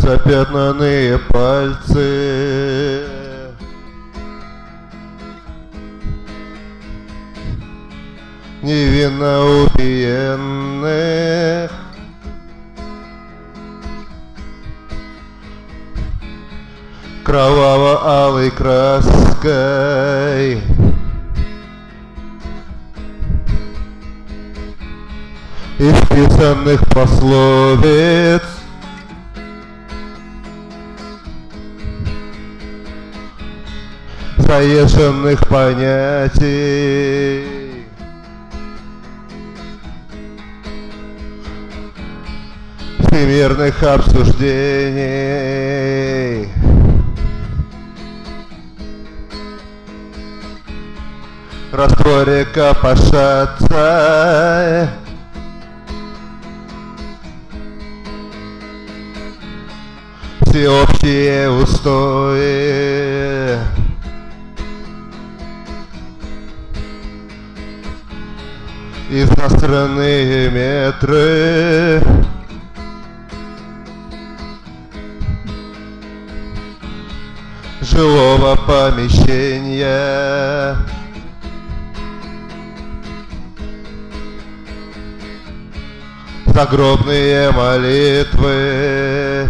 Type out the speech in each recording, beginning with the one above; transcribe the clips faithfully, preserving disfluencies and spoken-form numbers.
запятнанные пальцы, невинно убиенных, кроваво-алой краской исписанных пословиц, заезженных понятий, всемирных обсуждений, растворе копошатся всеобщие устои, изостранные метры, жилого помещения, загробные молитвы,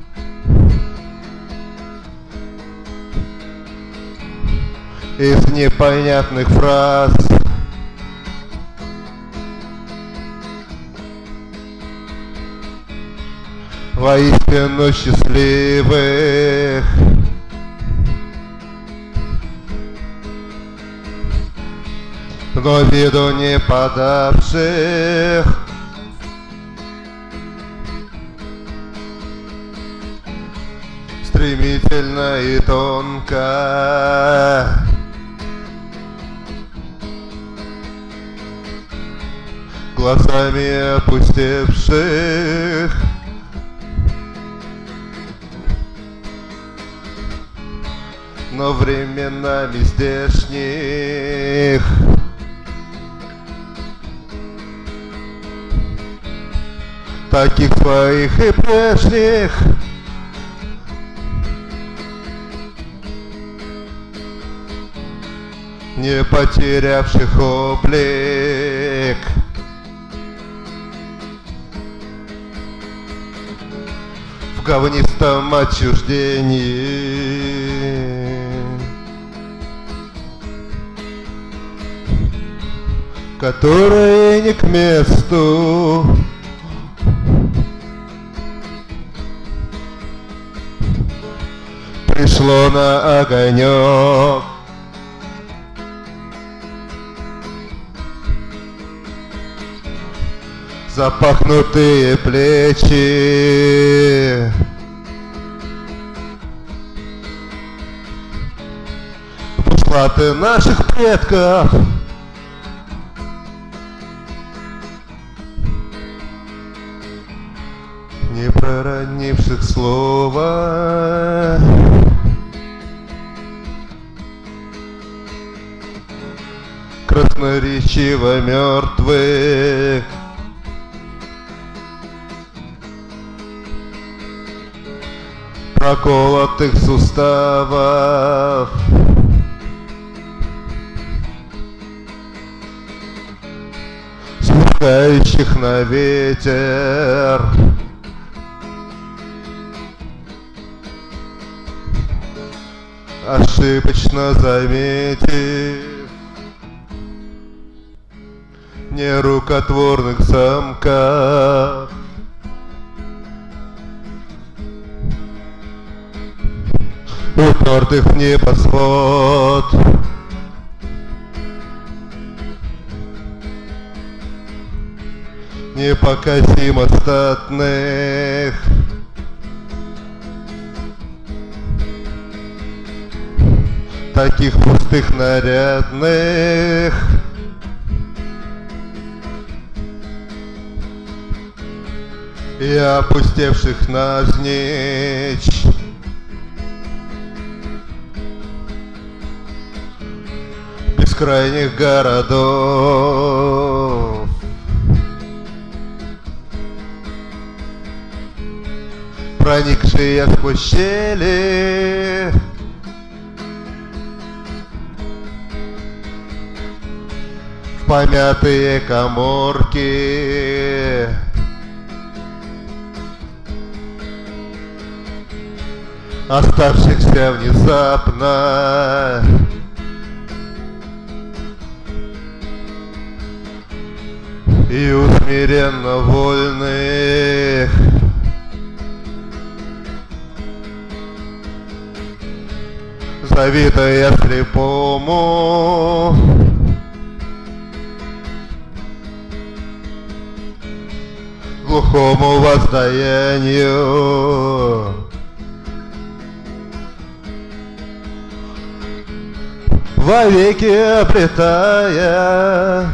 из непонятных фраз, воистину счастливых, но виду не подавших, стремительно и тонко глазами опустевших, но временами здешних, таких своих и прежних, не потерявших облик, в говнистом отчуждении, которое не к месту, пришло на огонек. Запахнутые плечи, бушлаты наших предков, не проронивших слова, красноречиво мертвых, проколотых суставов, смыкающих на ветер, ошибочно заметив нерукотворных замков, упертых в небосвод, непокосимо статных, таких пустых нарядных, и опустевших навзничь, бескрайних городов, проникшие сквозь щели, в помятые каморки, оставшихся внезапно и усмиренно вольных, завидуя слепому глухому воздаянию, вовеки обретая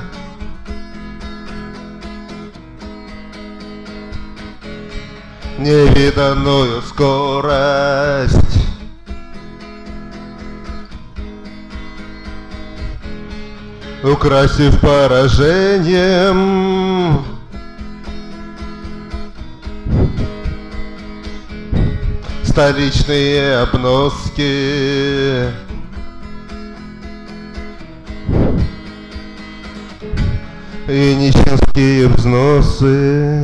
невиданную скорость, украсив поражением столичные обноски, и нищенские взносы.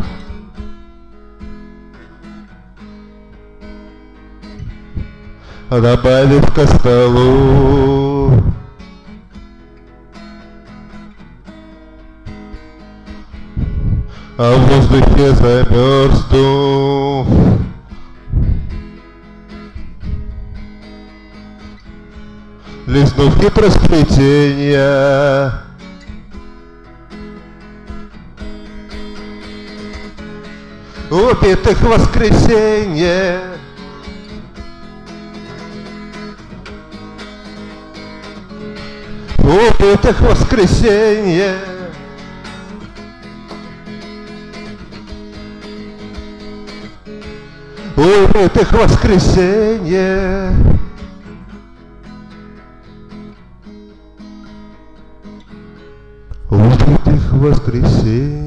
Добавив ко столу а в воздухе замерзнув, лизнув хитросплетения, убитых в воскресенье, убитых в воскресенье, убитых в воскресенье, убитых в воскресенье.